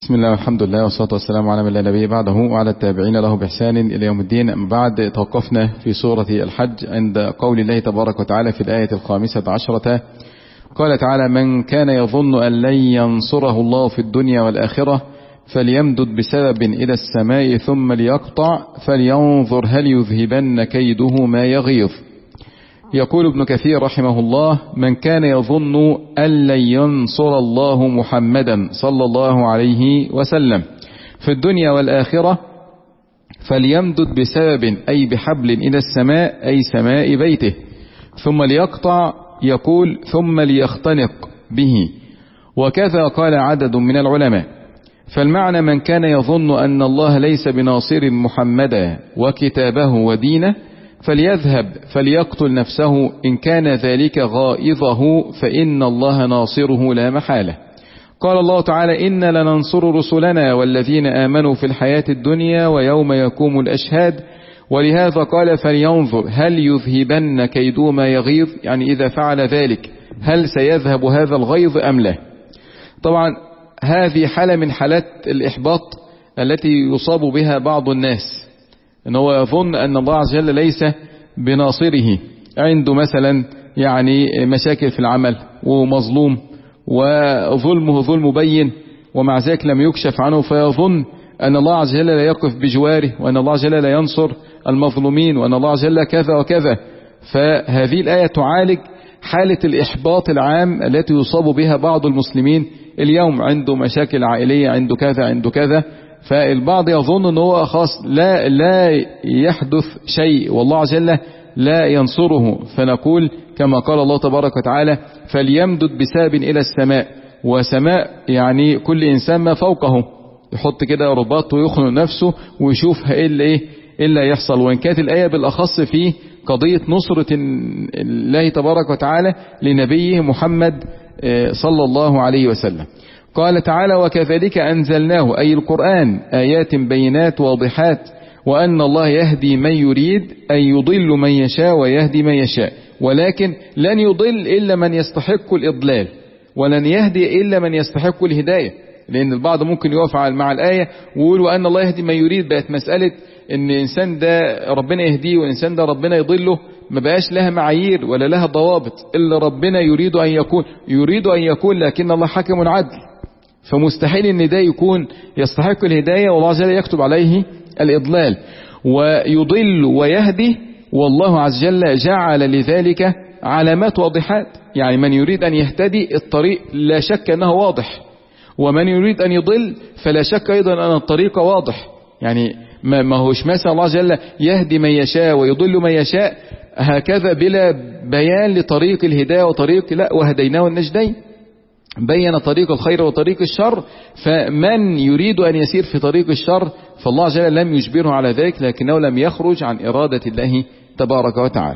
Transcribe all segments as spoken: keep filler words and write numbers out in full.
بسم الله والحمد لله والصلاة والسلام على من لا نبي بعده وعلى التابعين له بإحسان إلى يوم الدين. أما بعد، توقفنا في سورة الحج عند قول الله تبارك وتعالى في الآية الخامسة عشرة. قال تعالى: من كان يظن أن لن ينصره الله في الدنيا والآخرة فليمدد بسبب إلى السماء ثم ليقطع فلينظر هل يذهبن كيده ما يغيظ. يقول ابن كثير رحمه الله: من كان يظن أن لن ينصر الله محمدا صلى الله عليه وسلم في الدنيا والآخرة فليمدد بسبب أي بحبل إلى السماء أي سماء بيته، ثم ليقطع، يقول ثم ليختنق به. وكذا قال عدد من العلماء. فالمعنى: من كان يظن أن الله ليس بناصر محمدا وكتابه ودينه فليذهب فليقتل نفسه إن كان ذلك غائظه فإن الله ناصره لا محالة. قال الله تعالى: إن لننصر رسلنا والذين آمنوا في الحياة الدنيا ويوم يقوم الأشهاد. ولهذا قال: فلينظر هل يذهبن كيده ما يغيظ، يعني إذا فعل ذلك هل سيذهب هذا الغيظ أم لا. طبعا هذه حالة من حالات الإحباط التي يصاب بها بعض الناس، ان هو يظن ان الله عز وجل ليس بناصره، عنده مثلا يعني مشاكل في العمل ومظلوم وظلمه ظلم بين ومع ذلك لم يكشف عنه، فيظن ان الله عز وجل لا يقف بجواره وان الله عز وجل لا ينصر المظلومين وان الله عز وجل كذا وكذا. فهذه الآية تعالج حالة الإحباط العام التي يصاب بها بعض المسلمين اليوم، عنده مشاكل عائلية، عنده كذا عنده كذا، فالبعض يظن ان هو خاص لا لا يحدث شيء والله عز وجل لا ينصره. فنقول كما قال الله تبارك وتعالى: فليمدد بسبب الى السماء. وسماء يعني كل انسان ما فوقه، يحط كده رباط ويخنق نفسه ويشوف ايه اللي ايه اللي يحصل. وان كانت الايه بالاخص في قضيه نصره الله تبارك وتعالى لنبيه محمد صلى الله عليه وسلم. قال تعالى: وكذلك أنزلناه أي القرآن آيات بينات واضحات وأن الله يهدي من يريد أن يضل من يشاء ويهدي من يشاء، ولكن لن يضل إلا من يستحق الإضلال ولن يهدي إلا من يستحق الهداية. لأن البعض ممكن يقف مع الآية ويقول وأن الله يهدي من يريد، بقت مسألة إن إنسان ده ربنا يهديه وإنسان ده ربنا يضله، ما بقاش لها معايير ولا لها ضوابط، إلا ربنا يريد أن يكون يريد أن يكون لكن الله حكم عدل، فمستحيل ان ده يكون يستحق الهداية والله عز وجل يكتب عليه الإضلال. ويضل ويهدي والله عز وجل جعل لذلك علامات واضحات، يعني من يريد أن يهتدي الطريق لا شك أنه واضح، ومن يريد أن يضل فلا شك أيضا أن الطريق واضح. يعني ما هوش مثلا الله عز وجل يهدي من يشاء ويضل من يشاء هكذا بلا بيان لطريق الهداية وطريق لا، وهديناه النجدين، بين طريق الخير وطريق الشر. فمن يريد أن يسير في طريق الشر فالله عز وجل لم يجبره على ذلك، لكنه لم يخرج عن إرادة الله تبارك وتعالى.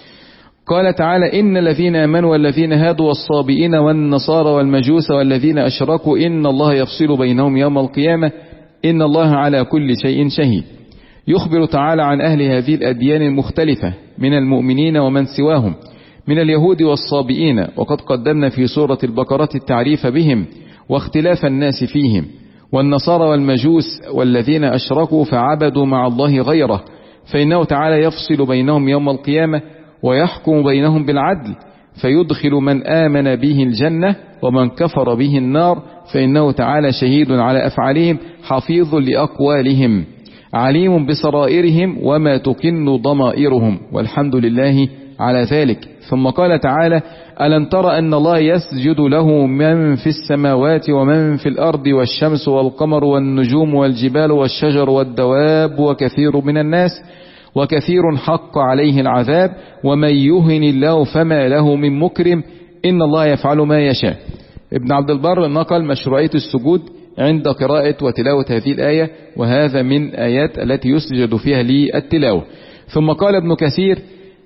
قال تعالى: إن الذين آمنوا والذين هادوا والصابئين والنصارى والمجوس والذين أشركوا إن الله يفصل بينهم يوم القيامة إن الله على كل شيء شهيد. يخبر تعالى عن أهل هذه الأديان المختلفة من المؤمنين ومن سواهم من اليهود والصابئين، وقد قدمنا في سورة البقرة التعريف بهم واختلاف الناس فيهم. والنصارى والمجوس والذين أشركوا فعبدوا مع الله غيره، فإنه تعالى يفصل بينهم يوم القيامة ويحكم بينهم بالعدل، فيدخل من آمن به الجنة ومن كفر به النار، فإنه تعالى شهيد على أفعالهم حفيظ لأقوالهم عليم بسرائرهم وما تكن ضمائرهم، والحمد لله على ذلك. ثم قال تعالى: ألم تر أن الله يسجد له من في السماوات ومن في الأرض والشمس والقمر والنجوم والجبال والشجر والدواب وكثير من الناس وكثير حق عليه العذاب ومن يهن الله فما له من مكرم إن الله يفعل ما يشاء. ابن عبد البر نقل مشروعية السجود عند قراءة وتلاوة هذه الآية، وهذا من آيات التي يسجد فيها للتلاوة. ثم قال ابن كثير: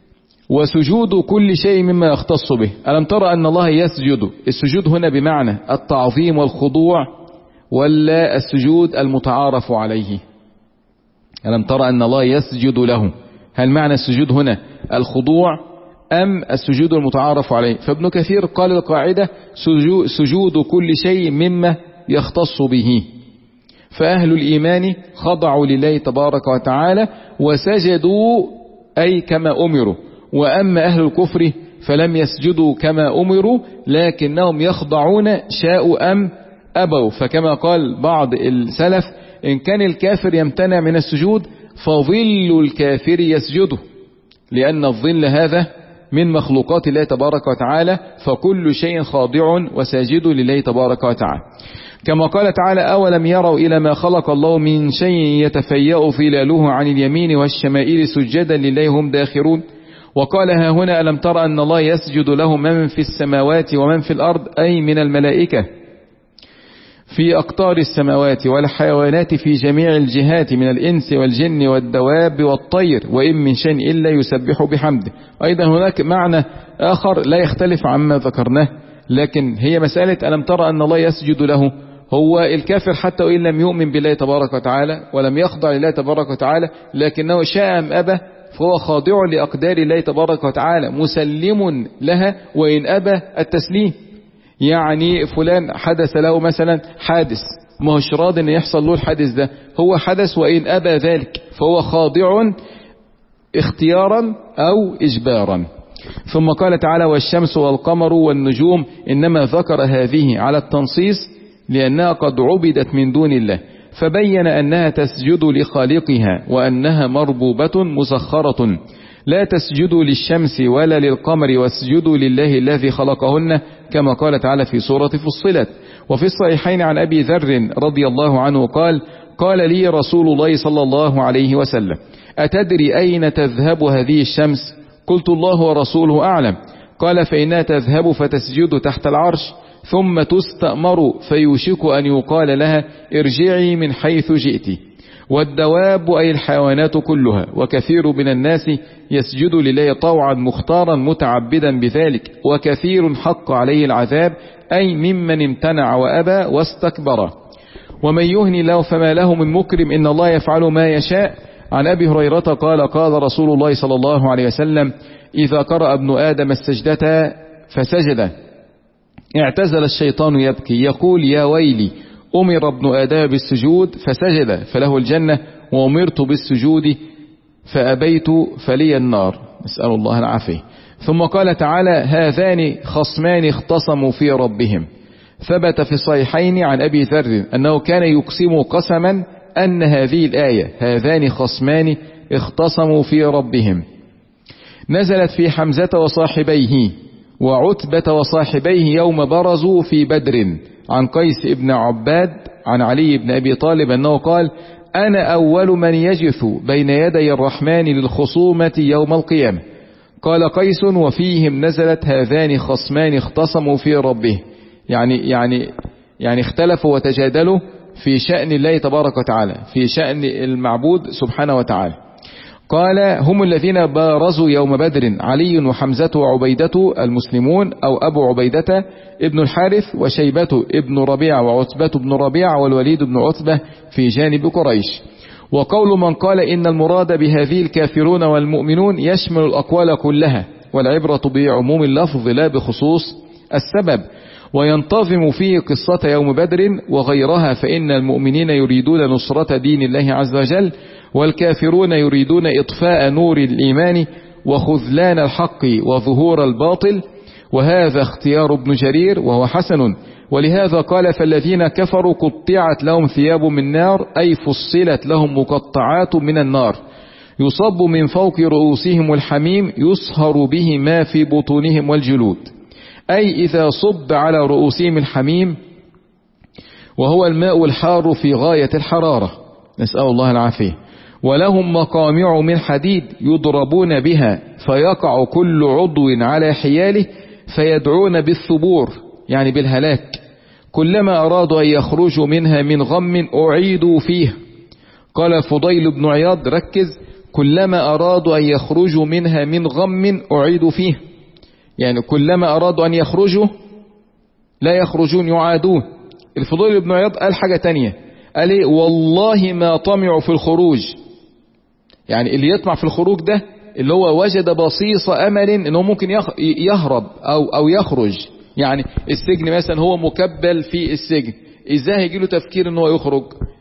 وسجود كل شيء مما يختص به. ألم ترى أن الله يسجد، السجود هنا بمعنى التعظيم والخضوع ولا السجود المتعارف عليه؟ ألم ترى أن الله يسجد له، هل معنى السجود هنا الخضوع أم السجود المتعارف عليه؟ فابن كثير قال القاعدة سجود كل شيء مما يختص به، فأهل الإيمان خضعوا لله تبارك وتعالى وسجدوا أي كما أمروا، وأما أهل الكفر فلم يسجدوا كما أمروا لكنهم يخضعون شاءوا أم أبوا. فكما قال بعض السلف إن كان الكافر يمتنع من السجود فظل الكافر يسجده، لأن الظل هذا من مخلوقات الله تبارك وتعالى، فكل شيء خاضع وساجد لله تبارك وتعالى. كما قال تعالى أولم يروا إلى ما خلق الله من شيء يتفيأ ظلاله عن اليمين والشمائل سجدا لله هم داخرون. وقال ها هنا ألم تر أن الله يسجد له من في السماوات ومن في الأرض أي من الملائكة في أقطار السماوات والحيوانات في جميع الجهات من الإنس والجن والدواب والطير وإن من شيء إلا يسبح بحمده. أيضا هناك معنى آخر لا يختلف عما ذكرناه، لكن هي مسألة ألم ترى أن الله يسجد له. هو الكافر حتى وإن لم يؤمن بالله تبارك وتعالى ولم يخضع لله تبارك وتعالى لكنه شاء أم أبى فهو خاضع لأقدار الله تبارك وتعالى مسلم لها وإن أبى التسليم. يعني فلان حدث له مثلا حادث، ما هوش راضي ان يحصل له الحادث ده، هو حدث وإن أبى ذلك فهو خاضع اختيارا أو إجبارا. ثم قال تعالى والشمس والقمر والنجوم، إنما ذكر هذه على التنصيص لأنها قد عبدت من دون الله، فبين أنها تسجد لخالقها وأنها مربوبة مسخرة، لا تسجدوا للشمس ولا للقمر واسجدوا لله الذي خلقهن، كما قال تعالى في سورة فصلت. وفي الصحيحين عن أبي ذر رضي الله عنه قال قال لي رسول الله صلى الله عليه وسلم أتدري أين تذهب هذه الشمس؟ قلت الله ورسوله أعلم. قال فإنها تذهب فتسجد تحت العرش ثم تستأمر فيوشك أن يقال لها ارجعي من حيث جئت. والدواب أي الحيوانات كلها، وكثير من الناس يسجد لله طوعا مختارا متعبدا بذلك، وكثير حق عليه العذاب أي ممن امتنع وأبى واستكبر. ومن يهن الله فما له من مكرم إن الله يفعل ما يشاء. عن أبي هريرة قال قال رسول الله صلى الله عليه وسلم إذا قرأ ابن آدم السجدة فسجد اعتزل الشيطان يبكي يقول يا ويلي أمر ابن آدم بالسجود فسجد فله الجنة وأمرت بالسجود فأبيت فلي النار، نسأل الله العافية. ثم قال تعالى هذان خصمان اختصموا في ربهم. ثبت في الصحيحين عن أبي ذر أنه كان يقسم قسما أن هذه الآية هذان خصمان اختصموا في ربهم نزلت في حمزة وصاحبيه وعتبة وصاحبيه يوم برزوا في بدر. عن قيس ابن عباد عن علي بن أبي طالب أنه قال أنا أول من يجث بين يدي الرحمن للخصومة يوم القيامة. قال قيس وفيهم نزلت هذان خصمان اختصموا في ربه، يعني يعني يعني اختلفوا وتجادلوا في شأن الله تبارك وتعالى، في شأن المعبود سبحانه وتعالى. قال هم الذين بارزوا يوم بدر علي وحمزة وعبيدة المسلمون أو أبو عبيدة ابن الحارث وشيبة ابن ربيع وعتبة بن ربيع والوليد بن عتبة في جانب قريش. وقول من قال إن المراد بهذه الكافرون والمؤمنون يشمل الأقوال كلها، والعبرة بعموم اللفظ لا بخصوص السبب، وينتظم فيه قصة يوم بدر وغيرها، فإن المؤمنين يريدون نصرة دين الله عز وجل والكافرون يريدون إطفاء نور الإيمان وخذلان الحق وظهور الباطل. وهذا اختيار ابن جرير وهو حسن. ولهذا قال فالذين كفروا قطعت لهم ثياب من نار أي فصلت لهم مقطعات من النار يصب من فوق رؤوسهم الحميم يصهر به ما في بطونهم والجلود، أي إذا صب على رؤوسهم الحميم وهو الماء الحار في غاية الحرارة، نسأل الله العافية. ولهم مقامع من حديد يضربون بها فيقع كل عضو على حياله فيدعون بالثبور يعني بالهلاك، كلما أرادوا أن يخرجوا منها من غم أعيدوا فيه. قال فضيل بن عياض ركز كلما أرادوا أن يخرجوا منها من غم أعيدوا فيه، يعني كلما أرادوا أن يخرجوا لا يخرجون يعادون. الفضيل بن عياض قال حاجة تانية، قال ايه والله ما طمعوا في الخروج، يعني اللي يطمع في الخروج ده اللي هو وجد بصيص أمل انه ممكن يهرب أو, أو يخرج. يعني السجن مثلا هو مكبل في السجن، ازاي هيجي له تفكير انه يخرج؟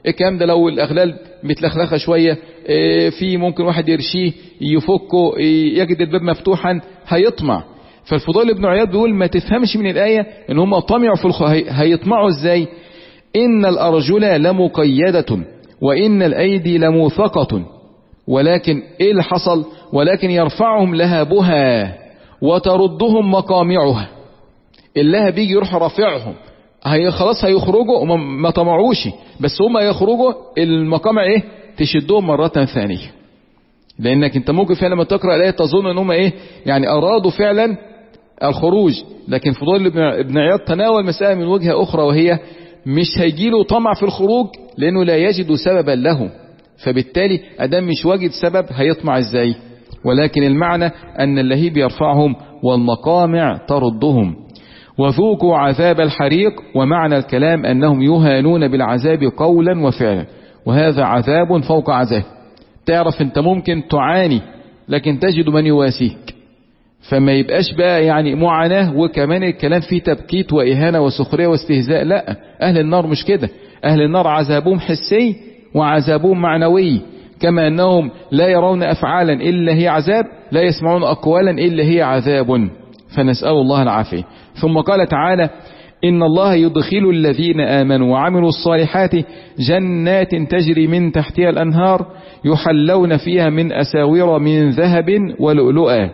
الكلام ده لو الأغلال متلخلخة شوية في ممكن واحد يرشيه يفكه يجد الباب مفتوحا هيطمع. فالفضيل بن عياض بيقول ما تفهمش من الآية ان هم طمعوا في الخ... هيطمعوا ازاي؟ إن الأرجل لمقيدة وإن الأيدي لموثقة، ولكن إيه اللي حصل؟ ولكن يرفعهم لهابها وتردهم مقامعها. اللهب بيجي يروح رافعهم، هي خلاص هيخرجوا، ما طمعوش بس هم يخرجوا المقامع ايه تشدهم مرة ثانية. لانك انت ممكن فعلا لما تقرأ الآية تظن ان هم ايه يعني ارادوا فعلا الخروج، لكن فضيل بن عياض تناول مسألة من وجهة اخرى، وهي مش هيجيله طمع في الخروج لانه لا يجد سببا له، فبالتالي ادام مش واجد سبب هيطمع ازاي؟ ولكن المعنى ان اللهيب يرفعهم والمقامع تردهم. وذوقوا عذاب الحريق، ومعنى الكلام أنهم يهانون بالعذاب قولا وفعلا، وهذا عذاب فوق عذاب. تعرف انت ممكن تعاني لكن تجد من يواسيك، فما يبقاش بقى يعني معاناة وكمان الكلام فيه تبكيت وإهانة وسخرية واستهزاء. لا، أهل النار مش كده. أهل النار عذابهم حسي وعذابهم معنوي، كما أنهم لا يرون أفعالا إلا هي عذاب، لا يسمعون أقوالا إلا هي عذاب، فنسأل الله العافية. ثم قال تعالى إن الله يدخل الذين آمنوا وعملوا الصالحات جنات تجري من تحتها الأنهار يحلون فيها من أساور من ذهب ولؤلؤا.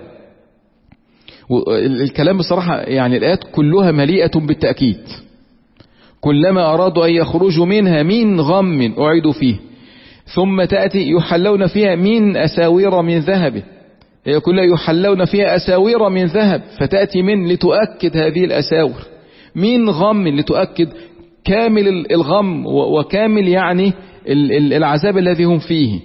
الكلام بصراحة يعني الآيات كلها مليئة بالتأكيد. كلما أرادوا أن يخرجوا منها من غم أعيدوا فيه، ثم تأتي يحلون فيها من أساور من ذهب، هي كلها يحلون فيها أساور من ذهب، فتأتي من لتؤكد هذه الأساور، من غم لتؤكد كامل الغم وكامل يعني العذاب الذي هم فيه.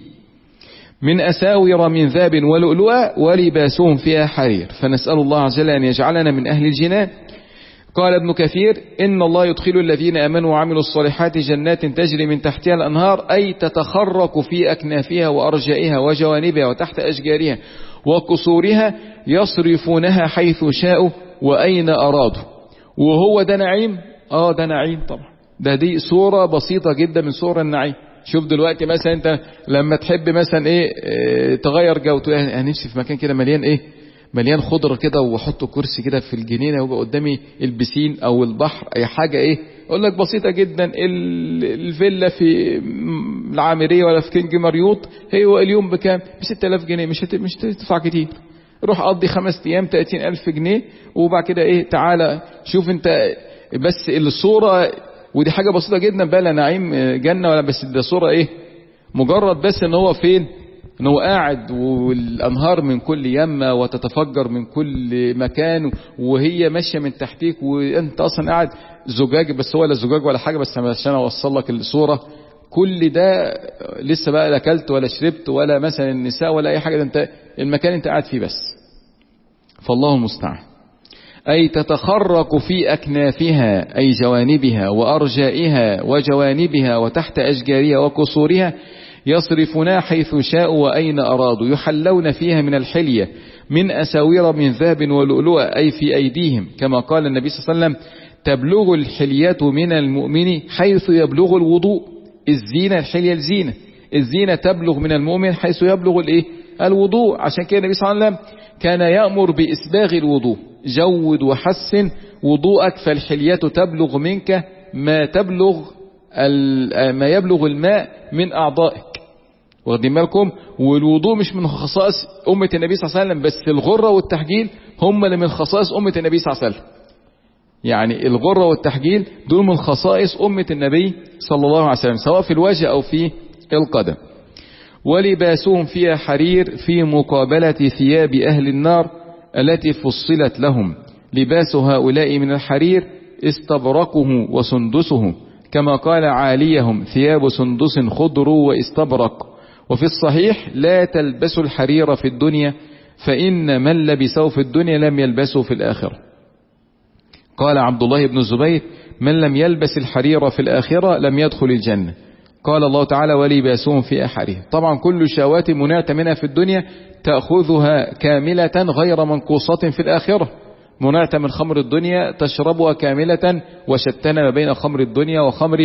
من أساور من ذهب ولؤلؤا ولباسهم فيها حرير. فنسأل الله عز وجل أن يجعلنا من أهل الجنان. قال ابن كثير إن الله يدخل الذين آمنوا وعملوا الصالحات جنات تجري من تحتها الأنهار، أي تتخرق في أكنافها وأرجائها وجوانبها وتحت أشجارها وقصورها يصرفونها حيث شاءوا وأين أرادوا. وهو ده نعيم؟ آه ده نعيم طبعا. ده دي صورة بسيطة جدا من صور النعيم. شوف دلوقتي مثلا انت لما تحب مثلا ايه, إيه تغير جو، تقول انا نفسي في مكان كده مليان ايه مليان خضرة كده، واحط كرسي كده في الجنينة ويبقى قدامي البسين او البحر اي حاجة ايه. اقول لك بسيطة جدا، الفيلا في العامرية ولا في كينج مريوط هي اليوم بكام؟ بستة آلاف جنيه، مش هت... مش هتدفع كتير. روح قضي خمس ايام تلاتين ألف جنيه، وبعد كده ايه تعالى شوف انت بس الصورة. ودي حاجة بسيطة جدا بقى، لا نعيم جنة ولا، بس ده صورة ايه مجرد بس ان هو فين، ان هو قاعد والانهار من كل يمة وتتفجر من كل مكان وهي ماشية من تحتيك، وانت اصلا قاعد زجاج، بس هو لا زجاج ولا حاجة، بس عشان اوصل لك الصورة. كل ده لسه بقى لا اكلت ولا شربت ولا مثلا النساء ولا اي حاجة، ده انت المكان انت قاعد فيه بس. فالله المستعان. أي تتخرق في أكنافها أي جوانبها وأرجائها وجوانبها وتحت أشجارها وقصورها يصرفنا حيث شاءوا وأين أرادوا. يحلون فيها من الحلية من أساور من ذهب ولؤلؤا أي في أيديهم، كما قال النبي صلى الله عليه وسلم تبلغ الحلية من المؤمن حيث يبلغ الوضوء. الزينة الحلية الزينة الزينة تبلغ من المؤمن حيث يبلغ الإيه الوضوء. عشان كده النبي صلى الله عليه وسلم كان يأمر بإسباغ الوضوء، جود وحسن وضوءك فالحلية تبلغ منك ما تبلغ ما يبلغ الماء من أعضائك. واخدين بالكم؟ والوضوء مش من خصائص أمة النبي صلى الله عليه وسلم بس، الغرة والتحجيل هم اللي من خصائص أمة النبي صلى الله عليه وسلم. يعني الغرة والتحجيل دول من خصائص أمة النبي صلى الله عليه وسلم، سواء في الوجه أو في القدم. ولباسهم فيها حرير في مقابلة ثياب أهل النار التي فصلت لهم. لباس هؤلاء من الحرير استبرقه وسندسه، كما قال عاليهم ثياب سندس خضر واستبرق. وفي الصحيح لا تلبسوا الحرير في الدنيا فإن من لبسه في الدنيا لم يلبسه في الآخرة. قال عبد الله بن الزبير من لم يلبس الحرير في الآخرة لم يدخل الجنة. قال الله تعالى ولباسهم في حرير. طبعا كل شهوات منعت منها في الدنيا تأخذها كاملة غير منقوصة في الآخرة. منعت من خمر الدنيا تشربها كاملة، وشتنا ما بين خمر الدنيا وخمر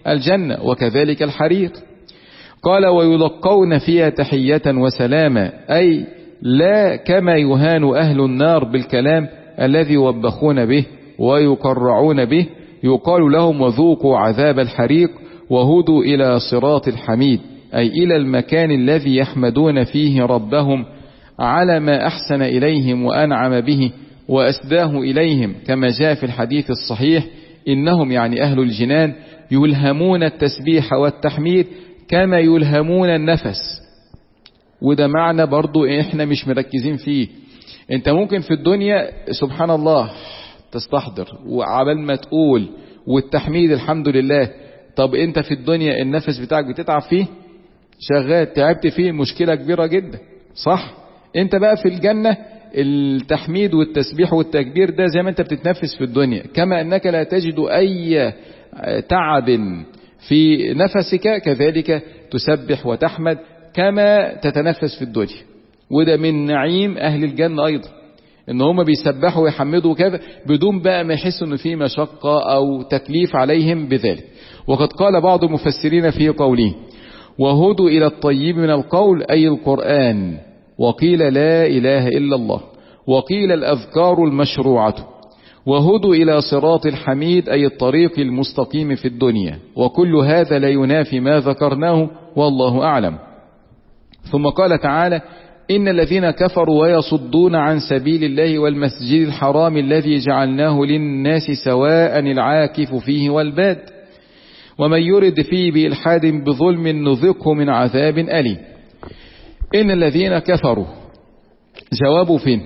الجنة، وكذلك الحرير. قال ويلقون فيها تحية وسلاما، أي لا كما يهان أهل النار بالكلام الذي يوبخون به ويقرعون به، يقال لهم وذوقوا عذاب الحريق وهدوا إلى صراط الحميد، أي إلى المكان الذي يحمدون فيه ربهم على ما أحسن إليهم وأنعم به وأسداه إليهم، كما جاء في الحديث الصحيح إنهم يعني أهل الجنان يلهمون التسبيح والتحميد كما يلهمون النفس. وده معنى برضو احنا مش مركزين فيه. انت ممكن في الدنيا سبحان الله تستحضر وعبال ما تقول والتحميد الحمد لله، طب انت في الدنيا النفس بتاعك بتتعب فيه، شغال تعبت فيه، مشكلة كبيرة جدا، صح؟ انت بقى في الجنة التحميد والتسبيح والتكبير ده زي ما انت بتتنفس في الدنيا، كما انك لا تجد اي تعب في نفسك كذلك تسبح وتحمد كما تتنفس في الدنيا. وده من نعيم اهل الجنة ايضا، ان هم بيسبحوا ويحمدوا كذا بدون بقى ما يحسوا ان في مشقة او تكليف عليهم بذلك. وقد قال بعض المفسرين في قوله وهدوا الى الطيب من القول اي القرآن، وقيل لا اله الا الله، وقيل الاذكار المشروعة، وهدوا الى صراط الحميد اي الطريق المستقيم في الدنيا، وكل هذا لا ينافي ما ذكرناه والله اعلم. ثم قال تعالى إن الذين كفروا ويصدون عن سبيل الله والمسجد الحرام الذي جعلناه للناس سواء العاكف فيه والباد ومن يرد فيه بإلحاد بظلم نذقه من عذاب أليم. إن الذين كفروا جوابوا فين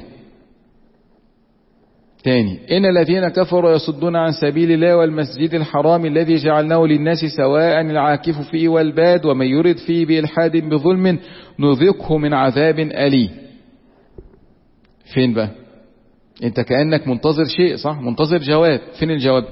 تاني؟ إن الذين كفروا يصدون عن سبيل الله والمسجد الحرام الذي جعلناه للناس سواء العاكف فيه والباد ومن يرد فيه بإلحاد بظلم نذقه من عذاب أليم. فين بقى؟ انت كأنك منتظر شيء، صح؟ منتظر جواب. فين الجواب؟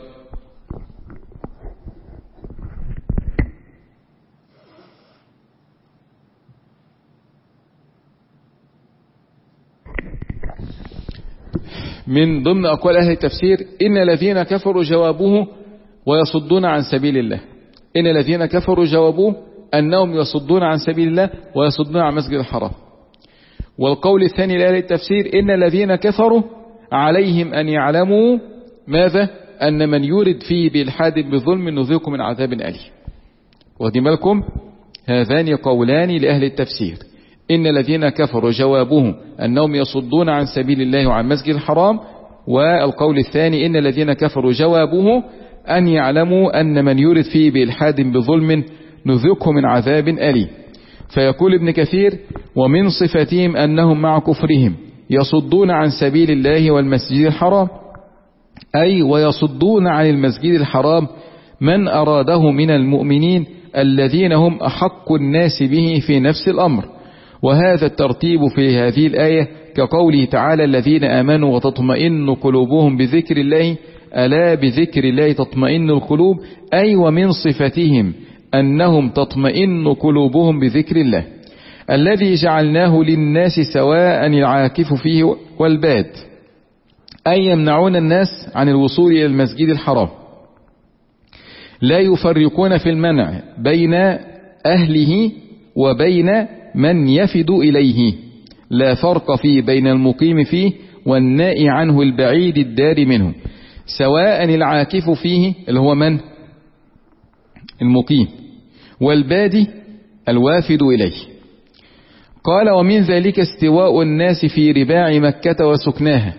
من ضمن أقوال أهل التفسير إن الذين كفروا جوابوه ويصدون عن سبيل الله. إن الذين كفروا جوابوه أنهم يصدون عن سبيل الله ويصدون عن مسجد الحرام. والقول الثاني لأهل التفسير إن الذين كفروا عليهم أن يعلموا ماذا؟ أن من يورد فيه بإلحاد بظلم نذيقه من عذاب أليم. واخدين بالكم؟ هذان قولان لأهل التفسير. إن الذين كفروا جوابهم أنهم يصدون عن سبيل الله وعن مسجد الحرام، والقول الثاني إن الذين كفروا جوابه أن يعلموا أن من يورد فيه بإلحاد بظلم نذقه من عذاب أليم. فيقول ابن كثير ومن صفتهم أنهم مع كفرهم يصدون عن سبيل الله والمسجد الحرام، أي ويصدون عن المسجد الحرام من أراده من المؤمنين الذين هم أحق الناس به في نفس الأمر. وهذا الترتيب في هذه الآية كقوله تعالى الذين آمنوا وتطمئن قلوبهم بذكر الله، ألا بذكر الله تطمئن القلوب، أي ومن صفتهم أنهم تطمئن قلوبهم بذكر الله الذي جعلناه للناس سواء العاكف فيه والباد، أي يمنعون الناس عن الوصول إلى المسجد الحرام، لا يفرقون في المنع بين أهله وبين من يفد إليه، لا فرق فيه بين المقيم فيه والنائي عنه البعيد الدار منه، سواء العاكف فيه اللي هو من؟ المقيم، والبادي الوافد إليه. قال ومن ذلك استواء الناس في رباع مكة وسكناها،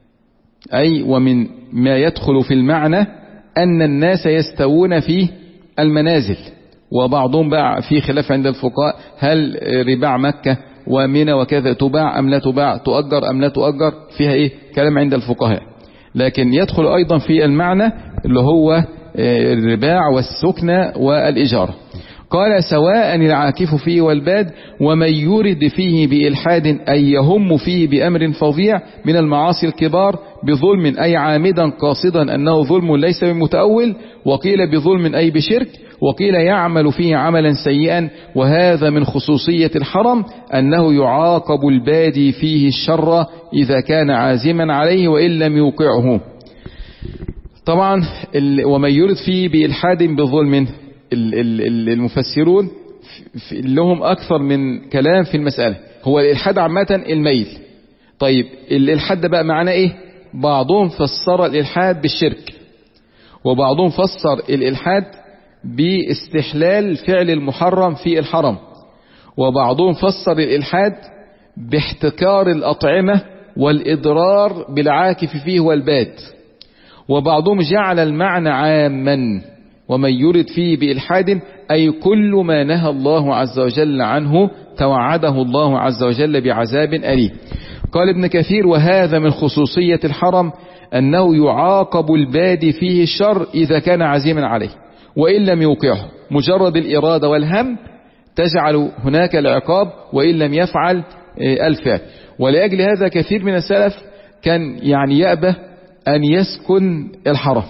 أي ومن ما يدخل في المعنى أن الناس يستوون في المنازل. وبعضهم بقى في خلاف عند الفقهاء هل رباع مكة ومنى وكذا تباع أم لا تباع، تؤجر أم لا تؤجر، فيها إيه كلام عند الفقهاء. لكن يدخل أيضا في المعنى اللي هو الرباع والسكنة والإجارة. قال سواء العاكف فيه والباد ومن يرد فيه بإلحاد أي يهم فيه بأمر فظيع من المعاصي الكبار بظلم أي عامدا قاصدا أنه ظلم ليس بمتأول، وقيل بظلم أي بشرك، وقيل يعمل فيه عملا سيئا. وهذا من خصوصية الحرم أنه يعاقب البادي فيه الشر إذا كان عازما عليه وإن لم يوقعه. طبعا ومن يرد فيه بإلحاد بظلم المفسرون لهم أكثر من كلام في المسألة. هو الإلحاد عامة الميل. طيب الإلحاد ده بقى معناه إيه؟ بعضهم فسر الإلحاد بالشرك، وبعضهم فسر الإلحاد باستحلال فعل المحرم في الحرم، وبعضهم فسر الإلحاد باحتكار الأطعمة والإضرار بالعاكف فيه والباد، وبعضهم جعل المعنى عاما، ومن يرد فيه بإلحاد أي كل ما نهى الله عز وجل عنه توعده الله عز وجل بعذاب أليم. قال ابن كثير: وهذا من خصوصية الحرم أنه يعاقب البادي فيه الشر إذا كان عزيما عليه، وإن لم يوقعه. مجرد الإرادة والهم تجعل هناك العقاب، وإن لم يفعل الفعل. ولأجل هذا كثير من السلف كان يعني يأبى أن يسكن الحرم،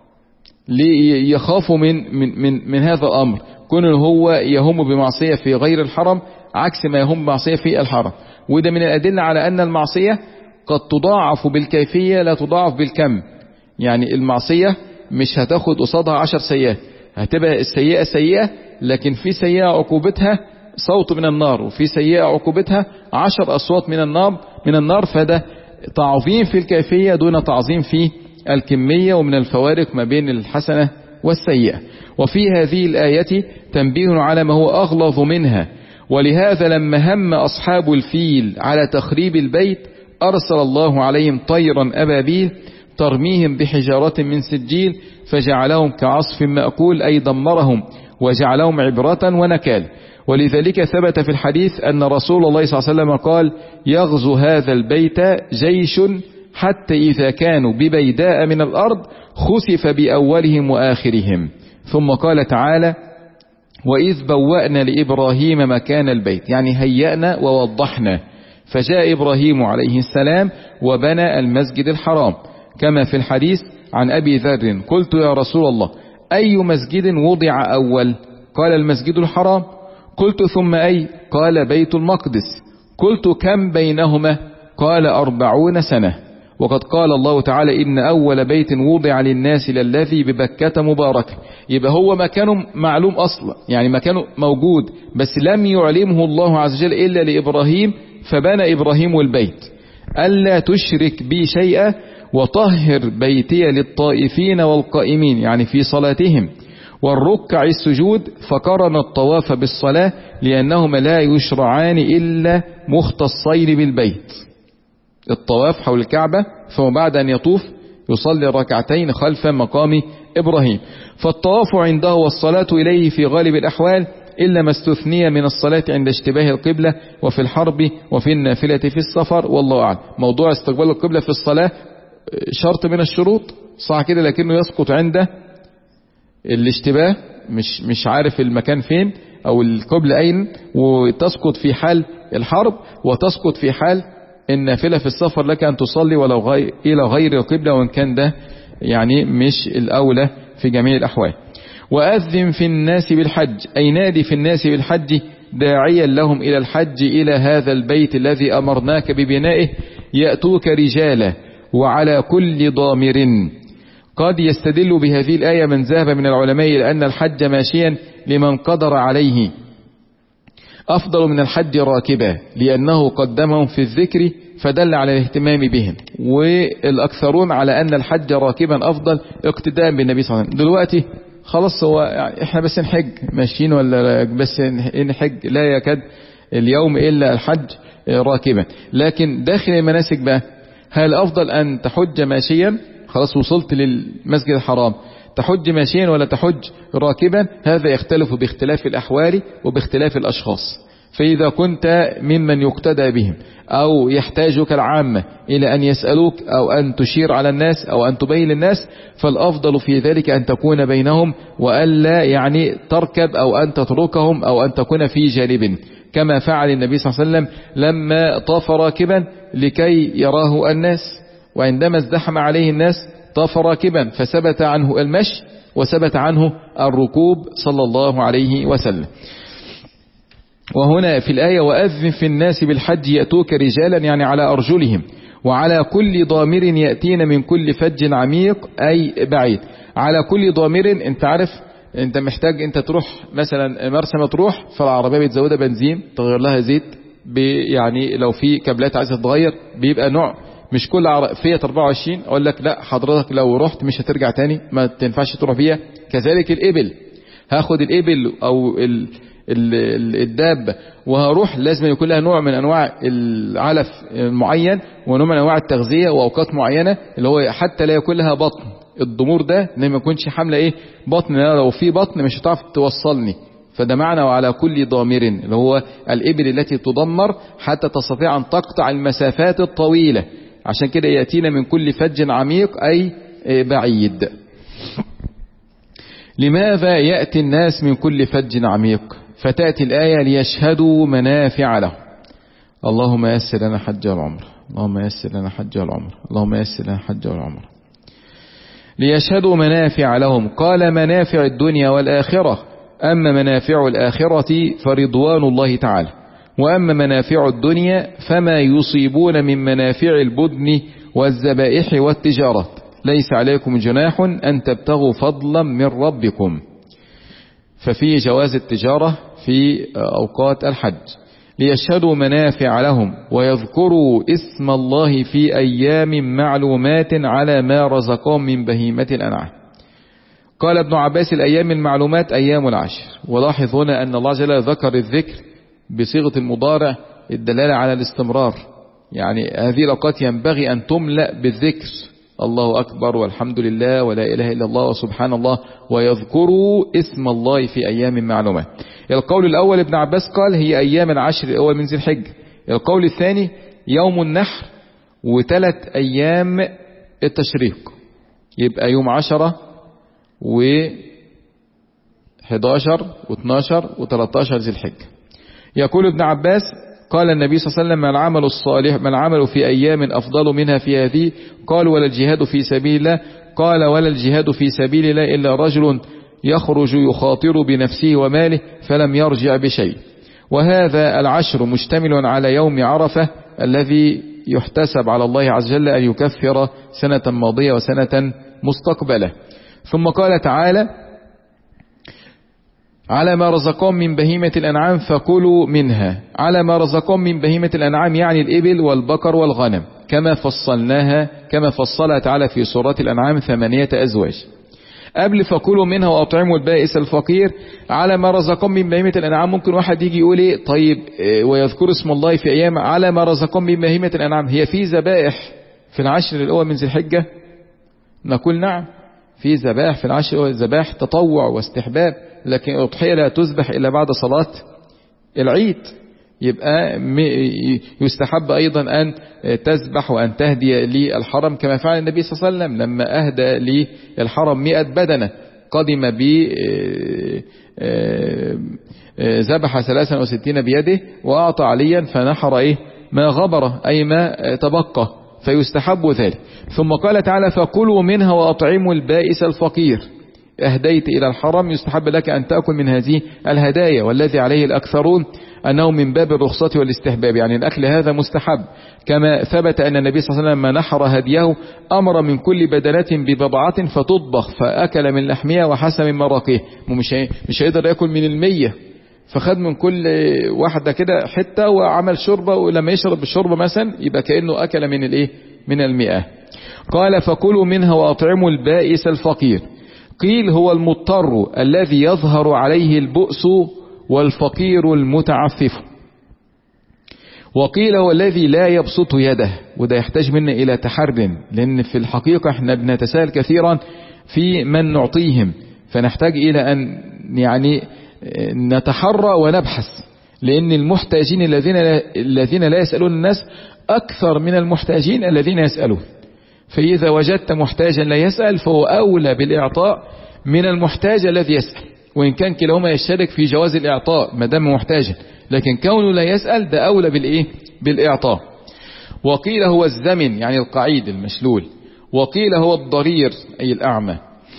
ليخافوا من, من, من, من هذا الأمر، كون هو يهم بمعصية في غير الحرم عكس ما يهم بمعصية في الحرم. وده من الأدلة على أن المعصية قد تضاعف بالكيفية لا تضاعف بالكم. يعني المعصية مش هتاخد قصادها عشر سيئات، هتبقى السيئة سيئة، لكن في سيئة عقوبتها صوت من النار، وفي سيئة عقوبتها عشر أصوات من النار من النار فده تعظيم في الكيفية دون تعظيم في الكمية، ومن الفوارق ما بين الحسنة والسيئة. وفي هذه الآية تنبيه على ما هو أغلظ منها، ولهذا لما هم أصحاب الفيل على تخريب البيت أرسل الله عليهم طيرا أبابيل ترميهم بحجارة من سجيل فجعلهم كعصف مأكول، أي دمرهم وجعلهم عبرة ونكال. ولذلك ثبت في الحديث أن رسول الله صلى الله عليه وسلم قال: يغزو هذا البيت جيش حتى إذا كانوا ببيداء من الأرض خسف بأولهم وآخرهم. ثم قال تعالى: وإذ بوأنا لإبراهيم مكان البيت، يعني هيأنا ووضحنا. فجاء إبراهيم عليه السلام وبنى المسجد الحرام، كما في الحديث عن أبي ذر: قلت يا رسول الله أي مسجد وضع أول؟ قال: المسجد الحرام. قلت: ثم أي؟ قال: بيت المقدس. قلت: كم بينهما؟ قال: أربعون سنة. وقد قال الله تعالى: إن أول بيت وضع للناس للذي ببكة مبارك. يبقى هو مكانه معلوم أصلا، يعني مكانه موجود، بس لم يعلمه الله عز وجل إلا لإبراهيم، فبنى إبراهيم البيت. ألا تشرك بي شيئا وطهر بيتي للطائفين والقائمين، يعني في صلاتهم، والركع السجود، فقرن الطواف بالصلاة لأنهما لا يشرعان إلا مختصين بالبيت. الطواف حول الكعبة، ثم بعد أن يطوف يصلي ركعتين خلف مقام إبراهيم. فالطواف عنده والصلاة إليه في غالب الأحوال، إلا ما استثني من الصلاة عند اشتباه القبلة وفي الحرب وفي النافلة في السفر، والله أعلم. موضوع استقبال القبلة في الصلاة شرط من الشروط صح كده، لكنه يسقط عند الاشتباه، مش مش عارف المكان فين أو القبلة أين، وتسقط في حال الحرب، وتسقط في حال النافلة في السفر، لك أن تصلي ولو غير إلى غير القبلة، وإن كان ده يعني مش الأولى في جميع الأحوال. وأذن في الناس بالحج، أي نادي في الناس بالحج داعيا لهم إلى الحج إلى هذا البيت الذي أمرناك ببنائه، يأتوك رجالا وعلى كل ضامر. قد يستدل بهذه الآية من ذهب من العلماء إلى أن الحج ماشيا لمن قدر عليه أفضل من الحج راكبا، لأنه قدمهم في الذكر فدل على الاهتمام بهم، والأكثرون على أن الحج راكبا أفضل اقتداء بالنبي صلى الله عليه وسلم. دلوقتي خلاص هو يعني احنا بس نحج ماشيين، ولا بس نحج، لا يكاد اليوم إلا الحج راكبا. لكن داخل المناسك بقى، هل أفضل أن تحج ماشيا، خلاص وصلت للمسجد الحرام، تحج ماشيا ولا تحج راكبا؟ هذا يختلف باختلاف الأحوال وباختلاف الأشخاص. فإذا كنت ممن يقتدى بهم أو يحتاجك العامة إلى أن يسألوك أو أن تشير على الناس أو أن تبين للناس، فالأفضل في ذلك أن تكون بينهم، وألا يعني تركب أو أن تتركهم أو أن تكون في جانب، كما فعل النبي صلى الله عليه وسلم لما طاف راكبا لكي يراه الناس، وعندما ازدحم عليه الناس طاف راكبا، فثبت عنه المشي وثبت عنه الركوب صلى الله عليه وسلم. وهنا في الآية: وأذن في الناس بالحج يأتوك رجالا، يعني على أرجلهم، وعلى كل ضامر يأتين من كل فج عميق، أي بعيد. على كل ضامر، انت عارف انت محتاج انت تروح مثلا مرسى مطروح، فالعربية بتزودها بنزين، تغير لها زيت، يعني لو في كابلات عايزة تتغير بيبقى نوع، مش كل فيات أربعة وعشرين اقول لك لا حضرتك لو رحت مش هترجع تاني، ما تنفعش تروح بيها. كذلك الإبل، هاخد الإبل او ال الدابة وهروح، لازم يكون لها نوع من انواع العلف المعين ونوع من انواع التغذية واوقات معينة، اللي هو حتى لا يكون لها بطن. الضمور ده ان ما يكونش حاملة ايه بطن، لو في بطن مش هتعرف توصلني. فده معنى وعلى كل ضامر، اللي هو الإبل التي تضمر حتى تستطيع أن تقطع المسافات الطويلة. عشان كده يأتينا من كل فج عميق أي بعيد. لماذا يأتي الناس من كل فج عميق؟ فتأتي الآية ليشهدوا منافع له. اللهم يسر لنا حج العمر، اللهم يسر لنا حج العمر، اللهم يسر لنا حج العمر. ليشهدوا منافع لهم. قال منافع الدنيا والآخرة. أما منافع الآخرة فرضوان الله تعالى، وأما منافع الدنيا فما يصيبون من منافع البدن والذبائح والتجارات. ليس عليكم جناح أن تبتغوا فضلا من ربكم. ففي جواز التجارة في أوقات الحج. ليشهدوا منافع لهم ويذكروا اسم الله في أيام معلومات على ما رزقهم من بهيمة الأنعام. قال ابن عباس الأيام المعلومات أيام العشر. ولاحظ هنا أن الله جل ذكر الذكر بصيغة المضارع الدلالة على الاستمرار، يعني هذه الأوقات ينبغي أن تملأ بالذكر، الله أكبر والحمد لله ولا إله إلا الله وسبحان الله، ويذكروا اسم الله في أيام معلومات. القول الأول ابن عباس قال هي أيام العشر الأول من ذي الحجة. القول الثاني يوم النحر وثلاث أيام التشريق، يبقى يوم عشرة و حداشر واثناشر وثلاثاشر ذي الحجة. يقول ابن عباس قال النبي صلى الله عليه وسلم ما العمل الصالح ما العمل في أيام أفضل منها في هذه؟ قال ولا الجهاد في سبيل الله. قال ولا الجهاد في سبيل الله إلا رجل يخرج يخاطر بنفسه وماله فلم يرجع بشيء. وهذا العشر مشتمل على يوم عرفة الذي يحتسب على الله عز وجل أن يكفر سنة ماضية وسنة مستقبلة. ثم قال تعالى على ما رزقهم من بهيمة الأنعام فكلوا منها. على ما رزقهم من بهيمة الأنعام يعني الإبل والبقر والغنم، كما فصلناها كما فصلها تعالى في سورة الأنعام ثمانية أزواج. قبل فكلوا منها وأطعموا البائس الفقير. على ما رزقهم من بهيمة الأنعام، ممكن واحد يجي يقول ايه طيب إيه ويذكر اسم الله في أيام على ما رزقهم من بهيمة الأنعام، هي في ذبائح في العشر الأول من ذي الحجة؟ نقول نعم، في ذبائح في العشر، ذبائح تطوع واستحباب، لكن الأضحية لا تذبح إلا بعد صلاة العيد. يبقى يستحب أيضا أن تذبح وأن تهدي للحرم كما فعل النبي صلى الله عليه وسلم لما أهدى للحرم مئة بدنة، قدم ب ذبح ثلاثا وستين بيده وأعطى عليا فنحر إيه ما غبر أي ما تبقى، فيستحب ذلك. ثم قال تعالى فكلوا منها وأطعموا البائس الفقير. أهديت إلى الحرم يستحب لك أن تأكل من هذه الهدايا، والذي عليه الأكثرون أنه من باب الرخصة والاستحباب، يعني الأكل هذا مستحب، كما ثبت أن النبي صلى الله عليه وسلم لما نحر هديه أمر من كل بدنة ببضعة فتطبخ فأكل من لحمها وحسن من مراقيه. مش مش هيقدر يأكل من المية، فخد من كل واحدة كده حتة وعمل شوربة، ولما يشرب الشوربة مثلا يبقى كأنه أكل من الإيه من المئة. قال فكلوا منها وأطعموا البائس الفقير. قيل هو المضطر الذي يظهر عليه البؤس والفقير المتعفف، وقيل هو الذي لا يبسط يده، وده يحتاج منا إلى تحرر، لأن في الحقيقة احنا بنتساءل كثيرا في من نعطيهم، فنحتاج إلى أن يعني نتحرى ونبحث، لأن المحتاجين الذين الذين لا يسألون الناس أكثر من المحتاجين الذين يسألون. فإذا وجدت محتاجا لا يسأل فهو أولى بالإعطاء من المحتاج الذي يسأل، وإن كان كلاهما يشترك في جواز الإعطاء ما دام محتاجا، لكن كونه لا يسأل ده أولى بالإيه بالإعطاء. وقيل هو الزمن يعني القعيد المشلول، وقيل هو الضرير أي الأعمى.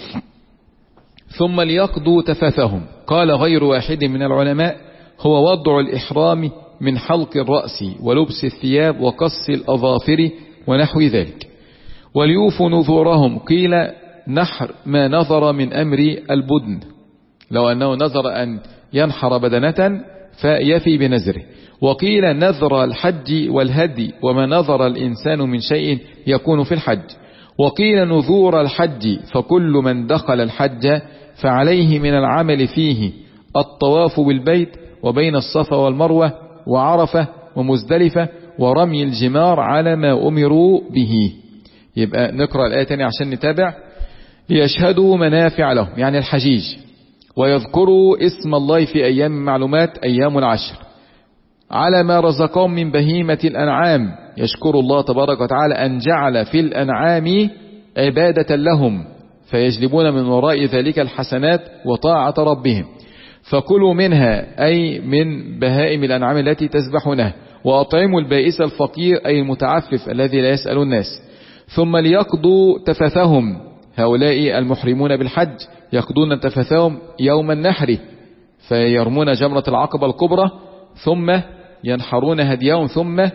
ثم ليقضوا تفاثهم. قال غير واحد من العلماء هو وضع الإحرام من حلق الرأس ولبس الثياب وقص الأظافر ونحو ذلك. وليوفوا نذورهم. قيل نحر ما نظر من أمر البدن لو أنه نذر أن ينحر بدنة فيفي بنذره. وقيل نذر الحج والهدي وما نذر الإنسان من شيء يكون في الحج. وقيل نذور الحج فكل من دخل الحج فعليه من العمل فيه الطواف بالبيت وبين الصفا والمروة وعرفة ومزدلفة ورمي الجمار على ما أمروا به. يبقى نقرأ الآية تاني عشان نتابع. ليشهدوا منافع لهم يعني الحجيج، ويذكروا اسم الله في أيام معلومات أيام العشر على ما رزقهم من بهيمة الأنعام. يشكر الله تبارك وتعالى أن جعل في الأنعام عبادة لهم فيجلبون من وراء ذلك الحسنات وطاعة ربهم. فكلوا منها أي من بهائم الأنعام التي تذبحونها، وأطعموا البائس الفقير أي المتعفف الذي لا يسأل الناس. ثم ليقضوا تفثهم، هؤلاء المحرمون بالحج يقضون تفثهم يوم النحر فيرمون جمرة العقبة الكبرى ثم ينحرون هديهم ثم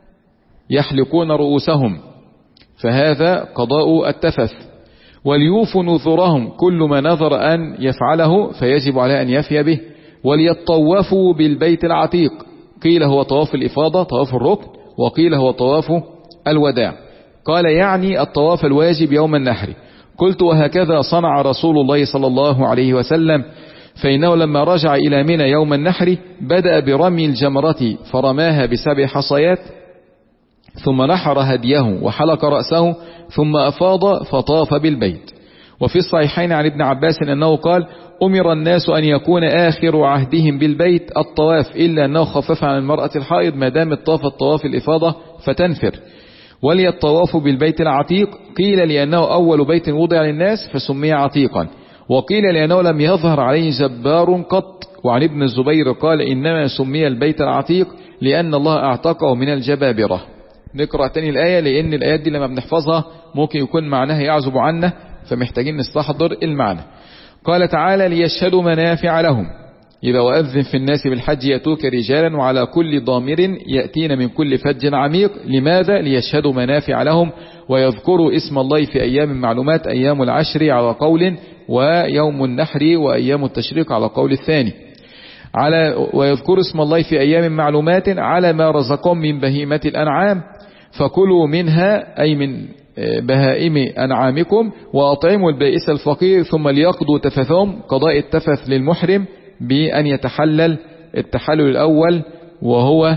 يحلقون رؤوسهم، فهذا قضاء التفث. وليوفوا نذورهم، كل ما نذر أن يفعله فيجب عليه أن يفي به. وليطوفوا بالبيت العتيق، قيل هو طواف الإفاضة طواف الركن، وقيل هو طواف الوداع. قال يعني الطواف الواجب يوم النحر. قلت وهكذا صنع رسول الله صلى الله عليه وسلم، فإنه لما رجع إلى منى يوم النحر بدأ برمي الجمرة فرماها بسبع حصيات ثم نحر هديه وحلق رأسه ثم أفاض فطاف بالبيت. وفي الصحيحين عن ابن عباس أنه قال أمر الناس أن يكون آخر عهدهم بالبيت الطواف، إلا أنه خفف عن المرأة الحائض ما دام طاف الطواف الإفاضة فتنفر. وليطوافوا بالبيت العتيق، قيل لأنه أول بيت وضع للناس فسمي عتيقا، وقيل لأنه لم يظهر عليه جبار قط. وعن ابن الزبير قال إنما سمي البيت العتيق لأن الله اعتقه من الجبابرة. نقرأ تاني الآية لأن الآيات دي لما بنحفظها ممكن يكون معناها يعزب عنا فمحتاجين نستحضر المعنى. قال تعالى ليشهدوا منافع لهم، يبقى وأذن في الناس بالحج يأتوك رجالا وعلى كل ضامر يأتين من كل فج عميق. لماذا؟ ليشهدوا منافع لهم ويذكروا اسم الله في أيام معلومات أيام العشر على قول، ويوم النحر وأيام التشريق على قول الثاني. على ويذكروا اسم الله في أيام معلومات على ما رزقهم من بهيمة الأنعام، فكلوا منها أي من بهائم أنعامكم وأطعموا البائس الفقير. ثم ليقضوا تفثهم، قضاء التفث للمحرم بأن يتحلل التحلل الأول وهو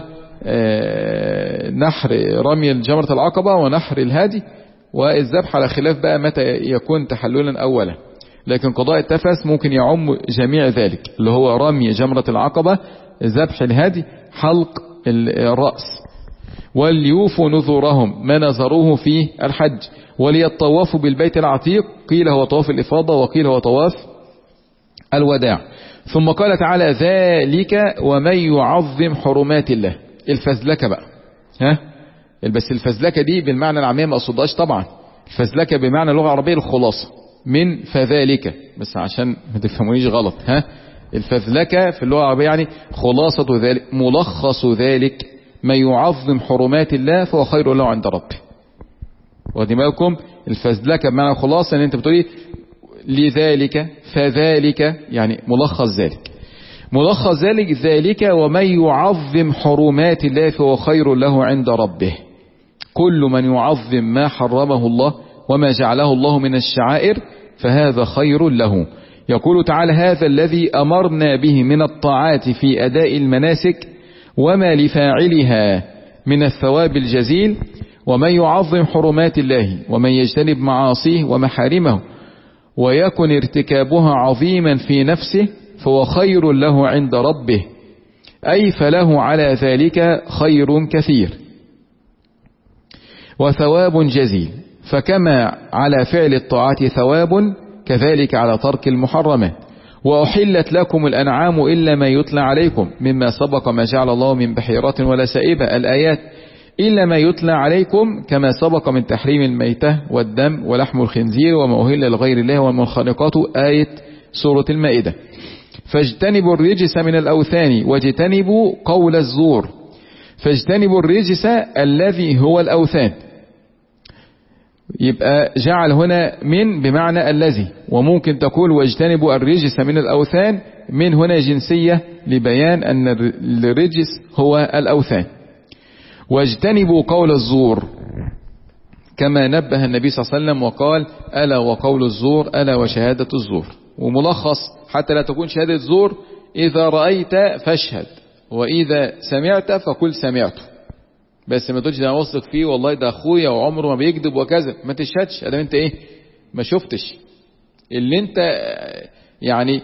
نحر رمي الجمرة العقبة ونحر الهادي والذبح، على خلاف بقى متى يكون تحللا أولا. لكن قضاء التفث ممكن يعم جميع ذلك اللي هو رمي جمرة العقبة، ذبح الهادي، حلق الرأس. وليوفوا نذورهم ما نذروه في الحج. وليطوفوا بالبيت العتيق، قيل هو طواف الإفاضة وقيل هو طواف الوداع. ثم قال تعالى ذلك ومن يعظم حرمات الله. الفزلكة بقى ها بس الفزلكة دي بالمعنى العامية ما أقصدهاش طبعا، الفزلكة بمعنى اللغة العربية الخلاصة من فذلك، بس عشان ما تفهمونيش غلط. ها الفزلكة في اللغة العربية يعني خلاصة ذلك، ملخص ذلك، ما يعظم حرمات الله فهو خير له عند ربه. واخدين بالكم؟ الفزلكة بمعنى خلاصة ان انت بتقولي لذلك فذلك يعني ملخص ذلك، ملخص ذلك ذلك ومن يعظم حرمات الله فهو خير له عند ربه. كل من يعظم ما حرمه الله وما جعله الله من الشعائر فهذا خير له. يقول تعالى هذا الذي أمرنا به من الطاعات في أداء المناسك وما لفاعلها من الثواب الجزيل. ومن يعظم حرمات الله ومن يجتنب معاصيه ومحارمه ويكن ارتكابها عظيما في نفسه فهو خير له عند ربه، أي فله على ذلك خير كثير وثواب جزيل. فكما على فعل الطاعات ثواب كذلك على ترك المحرمات. وأحلت لكم الأنعام إلا ما يتلى عليكم مما سبق ما جعل الله من بحيرات ولا سائبة. الآيات إلا ما يتلى عليكم كما سبق من تحريم الميتة والدم ولحم الخنزير وما أهل لغير الله والمنخنقات، آية سورة المائدة. فاجتنبوا الرجس من الأوثان واجتنبوا قول الزور. فاجتنبوا الرجس الذي هو الأوثان. يبقى جعل هنا من بمعنى الذي، وممكن تقول واجتنبوا الرجس من الأوثان، من هنا جنسية لبيان أن الرجس هو الأوثان. واجتنبوا قول الزور كما نبه النبي صلى الله عليه وسلم وقال ألا وقول الزور ألا وشهادة الزور. وملخص حتى لا تكون شهادة زور: إذا رأيت فاشهد، وإذا سمعت فقل سمعت. بس ما تقولش ده انا واثق فيه والله ده اخويا وعمره ما بيكذب وكذا، ما تشهدش ادام انت ايه ما شفتش اللي انت يعني.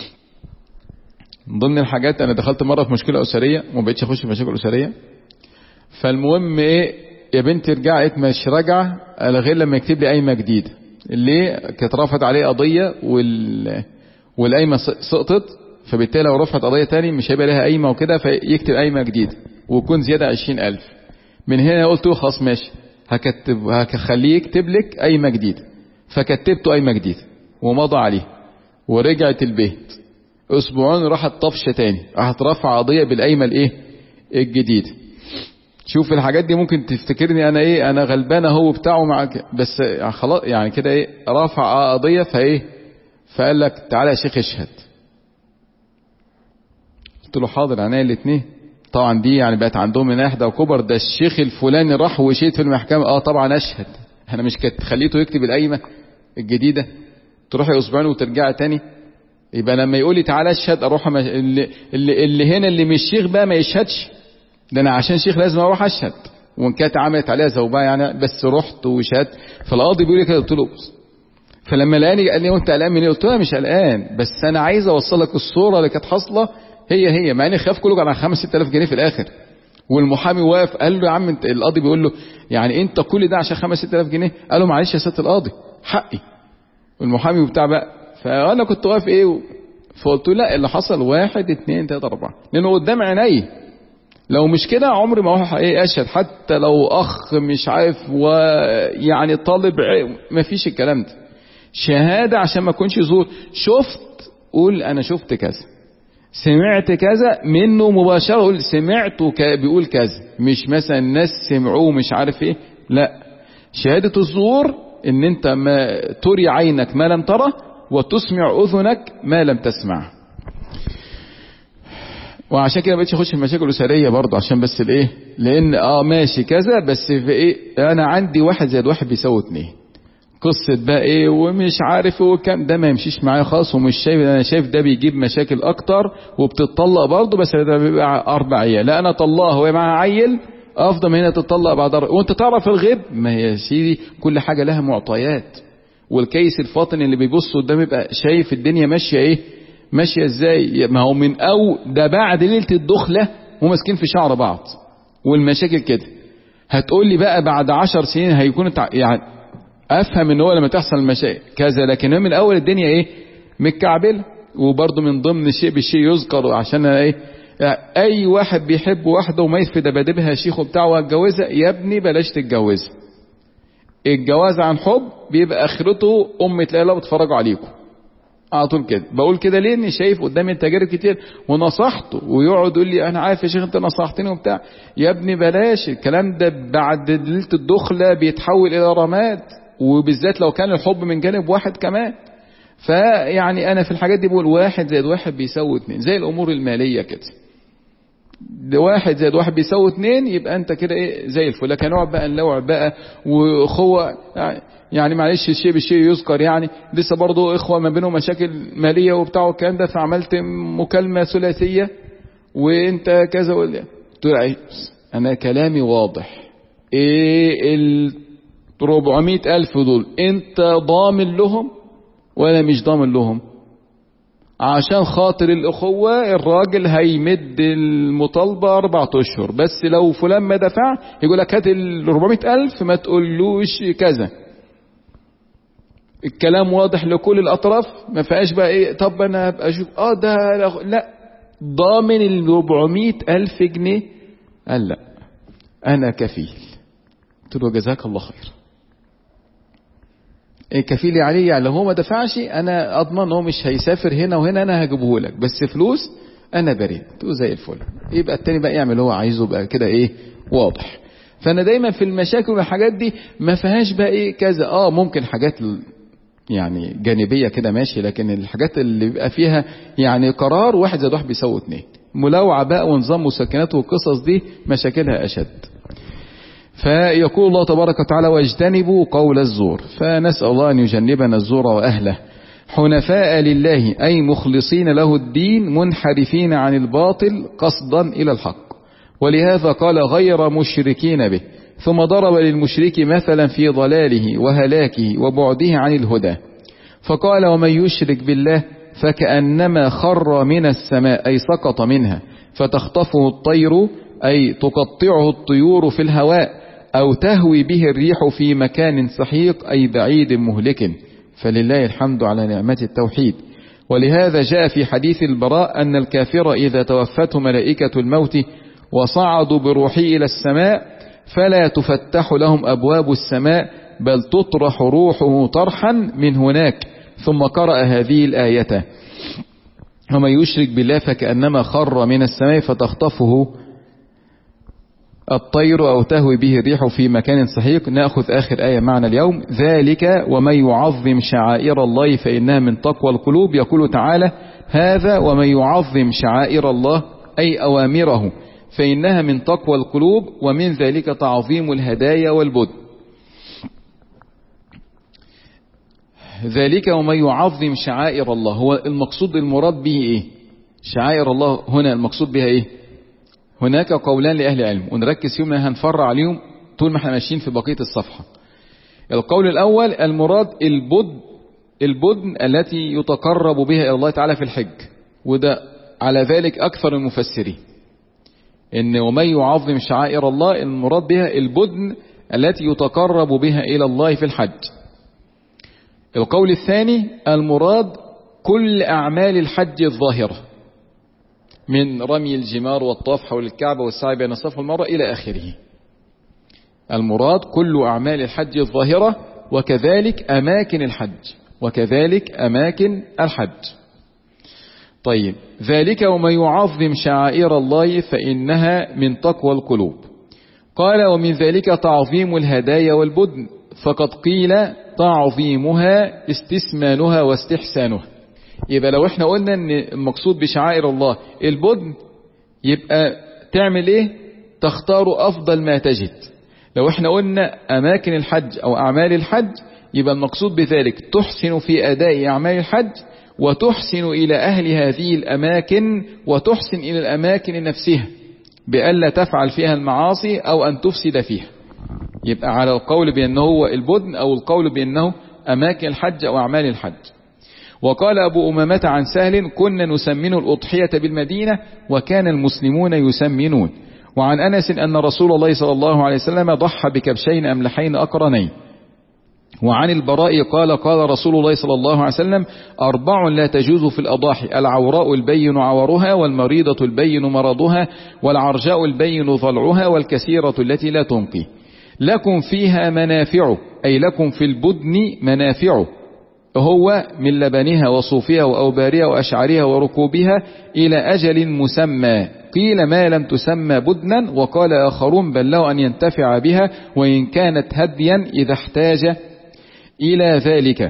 من ضمن الحاجات انا دخلت مره في مشكله اسريه وما بقتش اخش في مشاكل اسريه، فالمهم ايه يا بنتي رجعت مش راجعه غير لما يكتب لي قايمه جديده، اللي كانت رفعت عليه قضيه وال والقايمه سقطت، فبالتالي لو رفعت قضيه تاني مش هيبقى لها قايمه وكده، فيكتب قايمه جديده ويكون زياده عشرين ألف. من هنا قلت له خلاص ماشي هكتب هخليه يكتب لك قايمه جديده، فكتبته قايمه جديده ومضى عليه ورجعت البيت. اسبوعين راحت طفشه تاني، راحت رافعه قضيه بالقايمه الايه الجديده. شوف الحاجات دي ممكن تفتكرني انا ايه انا غلبانه هو بتاعه معاك، بس خلاص يعني كده ايه رافع قضيه فايه فقال لك تعالى يا شيخ اشهد. قلت له حاضر عينيا الاثنين. طبعا دي يعني بقت عندهم من احدى وكبر، ده الشيخ الفلاني راح وشيت في المحكمه، اه طبعا اشهد. انا مش كنت خليته يكتب القايمه الجديده تروحي اسبوعين وترجعي تاني؟ يبقى لما يقول لي تعالى اشهد اروح مش... اللي, اللي, اللي هنا اللي مش شيخ بقى ما يشهدش، ده انا عشان شيخ لازم اروح اشهد، وان كانت عملت عليها زوبعه يعني، بس رحت وشهدت. فالقاضي بيقول لي كده، قلت له فلما لقاني قال لي وانت قلقان من ايه؟ قلت له مش قلقان، بس انا عايز اوصل لك الصوره اللي كانت حاصله هي هي، مع اني خاف كله على خمس ست آلاف جنيه في الاخر. والمحامي واقف قال له يا عم انت، القاضي بيقول له يعني انت كل ده عشان خمس ست آلاف جنيه؟ قال له معلش يا سياده القاضي حقي. والمحامي بتاع بقى، فانا كنت واقف ايه و... فقلت له لا اللي حصل واحد اتنين تلاته اربعه، لانه قدام عيني. لو مش كده عمري ما هو ايه اشهد، حتى لو اخ مش عارف ويعني طالب ما فيش الكلام ده. شهاده عشان ما اكونش زور. شفت قول انا شفت كذا، سمعت كذا منه مباشرة، قول سمعته بيقول كذا، مش مثلا الناس سمعوه مش عارف ايه. لا، شهادة الزور ان انت ما تري عينك ما لم تره وتسمع اذنك ما لم تسمع. وعشان كده ما بقتش اخش في المشاكل الاسريه برضه، عشان بس الايه لان اه ماشي كذا بس في ايه انا عندي واحد زائد واحد بيساوي اتنين، قصة بقى ايه ومش عارف هو كام، ده ما يمشيش معايا خالص. ومش شايف، انا شايف ده بيجيب مشاكل اكتر وبتطلق برضه، بس ده بيبقى اربع عيال. لا انا طلقها وهي معاها عيل افضل من هنا تطلق بعد أربع. وانت تعرف الغيب، ما هي يا سيدي كل حاجه لها معطيات. والكيس الفاطن اللي بيبص قدام يبقى شايف الدنيا ماشيه ايه ماشيه ازاي. ما هو من او ده بعد ليله الدخله وماسكين في شعر بعض والمشاكل كده. هتقول لي بقى بعد عشر سنين هيكون يعني افهم ان هو لما تحصل مشاكل كذا، لكن من الاول الدنيا ايه متكعبله. وبرضه من ضمن الشيء بالشيء يذكر، عشان ايه اي واحد بيحب واحده وميت في دبادبها شيخه بتاعه وهتجوزها، يا ابني بلاش تتجوزها. الجواز عن حب بيبقى اخرته ام تلاقي لا بتفرجوا عليكم على طول كده. بقول كده ليه؟ اني شايف قدامي تجارب كتير ونصحته، ويقعد يقول لي انا عارف يا شيخ انت نصحتني وبتاع. يا ابني بلاش الكلام ده، بعد ليله الدخله بيتحول الى رماد، وبالذات لو كان الحب من جانب واحد كمان. فيعني انا في الحاجات دي بقول واحد زائد واحد بيساوي اتنين، زي الامور الماليه كده. واحد زائد واحد بيساوي اتنين، يبقى انت كده ايه زي الفل. لكن نقعد بقى نلوع بقى واخوه يعني معلش الشيء بالشيء يذكر، يعني لسه برضه اخوه ما بينهم مشاكل ماليه وبتاع والكلام ده، فعملت مكالمه ثلاثيه وانت كذا ولا انا كلامي واضح. ايه ال أربعمائة ألف دول انت ضامن لهم ولا مش ضامن لهم؟ عشان خاطر الأخوة الراجل هيمد المطالبة أربعة أشهر، بس لو فلان ما دفع يقول لك هات ال أربعمائة ألف ما تقولوش كذا. الكلام واضح لكل الأطراف، ما فيهاش بقى إيه طب أنا هبقى أشوف آه ده لا، ضامن ال أربعمائة ألف جنيه. قال لا أنا كفيل. قلت له جزاك الله خير. كفيلي عليه، يعني لو هو ما دفعش انا اضمن هو مش هيسافر هنا وهنا، انا هجيبه لك، بس فلوس انا بريء. تقول زي الفل. يبقى التاني بقى يعمل هو عايزه بقى كده ايه واضح. فانا دايما في المشاكل والحاجات دي ما فيهاش بقى ايه كذا، اه ممكن حاجات يعني جانبية كده ماشي، لكن الحاجات اللي بيبقى فيها يعني قرار واحد زائد واحد بيساوي اتنين، ملاوعة بقى ونظام مسكنات والقصص دي مشاكلها أشد. فيقول الله تبارك وتعالى واجتنبوا قول الزور، فنسأل الله أن يجنبنا الزور وأهله، حنفاء لله أي مخلصين له الدين منحرفين عن الباطل قصدا إلى الحق، ولهذا قال غير مشركين به، ثم ضرب للمشرك مثلا في ضلاله وهلاكه وبعده عن الهدى، فقال ومن يشرك بالله فكأنما خر من السماء أي سقط منها، فتخطفه الطير أي تقطعه الطيور في الهواء، أو تهوي به الريح في مكان سحيق أي بعيد مهلك، فلله الحمد على نعمة التوحيد. ولهذا جاء في حديث البراء أن الكافر إذا توفته ملائكة الموت وصعدوا بروحه إلى السماء فلا تفتح لهم أبواب السماء بل تطرح روحه طرحا من هناك، ثم قرأ هذه الآية ومن يشرك بالله فكأنما خر من السماء فتخطفه الطير أو تهوي به الريح في مكان سحيق. نأخذ آخر آية معنا اليوم، ذلك ومن يعظم شعائر الله فإنها من تقوى القلوب. يقول تعالى هذا ومن يعظم شعائر الله أي أوامره فإنها من تقوى القلوب، ومن ذلك تعظيم الهدايا والبدن. ذلك ومن يعظم شعائر الله، هو المقصود المراد به ايه؟ شعائر الله هنا المقصود بها ايه؟ هناك قولان لأهل العلم ونركز فيهم هنفرع عليهم طول ما احنا ماشيين في بقية الصفحة. القول الأول المراد البدن، البدن التي يتقرب بها إلى الله تعالى في الحج، وده على ذلك أكثر المفسرين، إن ومن يعظم شعائر الله المراد بها البدن التي يتقرب بها إلى الله في الحج. القول الثاني المراد كل أعمال الحج الظاهرة من رمي الجمار والطواف حول الكعبة والسعي بين الصفا والمروة إلى آخره. المراد كل أعمال الحج الظاهرة وكذلك أماكن الحج، وكذلك أماكن الحج. طيب ذلك ومن يعظم شعائر الله فإنها من تقوى القلوب. قال ومن ذلك تعظيم الهدايا والبدن، فقد قيل تعظيمها استثمانها واستحسانها. يبقى لو احنا قلنا ان المقصود بشعائر الله البدن، يبقى تعمل ايه؟ تختار افضل ما تجد. لو احنا قلنا اماكن الحج او اعمال الحج، يبقى المقصود بذلك تحسن في اداء اعمال الحج، وتحسن الى اهل هذه الاماكن، وتحسن الى الاماكن نفسها بألا تفعل فيها المعاصي او ان تفسد فيها. يبقى على القول بأنه هو البدن أو القول بأنه أماكن الحج أو أعمال الحج. وقال أبو أمامة عن سهل كنا نسمن الأضحية بالمدينة وكان المسلمون يسمنون. وعن أنس أن رسول الله صلى الله عليه وسلم ضحى بكبشين أملحين أقرنين. وعن البراء قال قال رسول الله صلى الله عليه وسلم أربع لا تجوز في الأضاحي، العوراء البين عورها، والمريضة البين مرضها، والعرجاء البين ضلعها، والكثيرة التي لا تنقي. لكم فيها منافع أي لكم في البدن منافع، هو من لبنها وصوفها وأوبارها وأشعارها وركوبها إلى أجل مسمى. قيل ما لم تسمى بدنا، وقال آخرون بل له أن ينتفع بها وإن كانت هديا إذا احتاج إلى ذلك،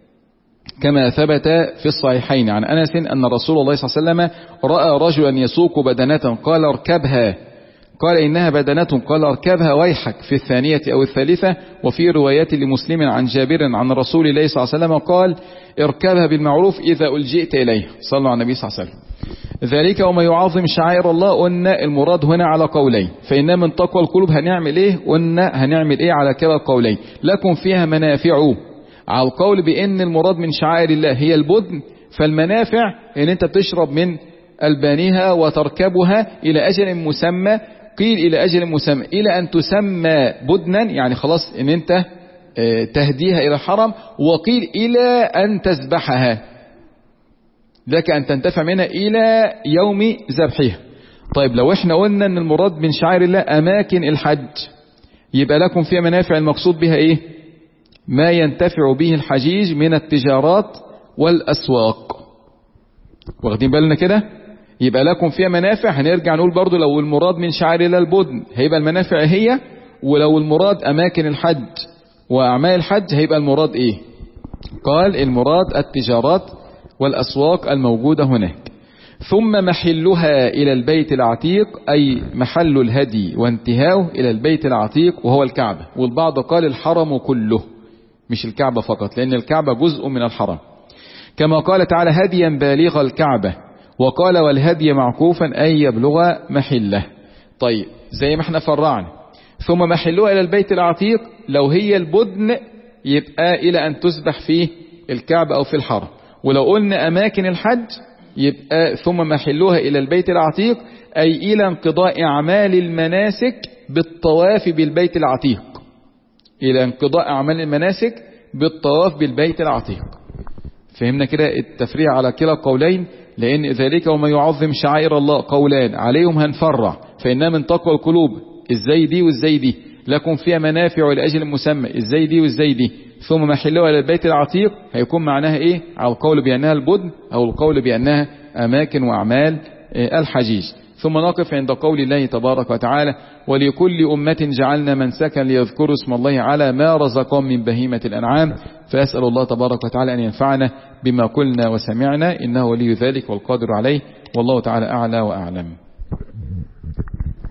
كما ثبت في الصحيحين عن أنس أن رسول الله صلى الله عليه وسلم رأى رجلا يسوق بدنة قال اركبها، قال إنها بدنة قال اركبها ويحك في الثانية أو الثالثة. وفي رواية لمسلم عن جابر عن رسول الله صلى الله عليه وسلم قال اركبها بالمعروف إذا ألجئت إليه. صلوا على النبي صلى الله عليه وسلم. ذلك وما يعظم شعائر الله، قلنا المراد هنا على قولين، فإن من تقوى القلوب هنعمل إيه؟ قلنا هنعمل إيه على كلا القولين. لكم فيها منافع على القول بأن المراد من شعائر الله هي البدن، فالمنافع إن أنت بتشرب من ألبانها وتركبها إلى أجل مسمى. قيل إلى أجل مسمى إلى أن تسمى بدنا، يعني خلاص إن أنت تهديها إلى الحرم، وقيل إلى أن تذبحها لك أن تنتفع منها إلى يوم ذبحها. طيب لو احنا قلنا أن المراد من شعائر الله أماكن الحج، يبقى لكم فيها منافع المقصود بها إيه؟ ما ينتفع به الحجيج من التجارات والأسواق. واخدين بالنا كده؟ يبقى لكم فيها منافع. هنرجع نقول برضو لو المراد من شعائر الله البدن، هيبقى المنافع هي، ولو المراد أماكن الحج وأعمال الحج هيبقى المراد إيه؟ قال المراد التجارات والأسواق الموجودة هناك. ثم محلها إلى البيت العتيق، أي محل الهدي وانتهاؤه إلى البيت العتيق وهو الكعبة. والبعض قال الحرم كله مش الكعبة فقط، لأن الكعبة جزء من الحرم، كما قال تعالى هديا بالغ الكعبة، وقال والهدي معكوفا أي يبلغ محله. طيب زي ما احنا فرعنا، ثم محلها إلى البيت العتيق لو هي البدن يبقى إلى أن تسبح فيه الكعبة أو في الحرم، ولو قلنا أماكن الحج يبقى ثم محلها إلى البيت العتيق أي إلى انقضاء أعمال المناسك بالطواف بالبيت العتيق، إلى انقضاء أعمال المناسك بالطواف بالبيت العتيق. فهمنا كده التفريع على كلا القولين، لأن ذلك وما يعظم شعائر الله قولان عليهم هنفرع، فإنها من تقوى القلوب ازاي دي وازاي دي، لكم فيها منافع لأجل المسمى ازاي دي وازاي دي. ثم محلها إلى البيت العتيق هيكون معناها ايه؟ على القول بأنها البدن أو القول بأنها أماكن وأعمال الحجيج. ثم نقف عند قول الله تبارك وتعالى ولكل أمة جعلنا منسكا ليذكروا اسم الله على ما رزقهم من بهيمة الأنعام. فأسأل الله تبارك وتعالى أن ينفعنا بما قلنا وسمعنا، إنه ولي ذلك والقادر عليه، والله تعالى أعلى وأعلم.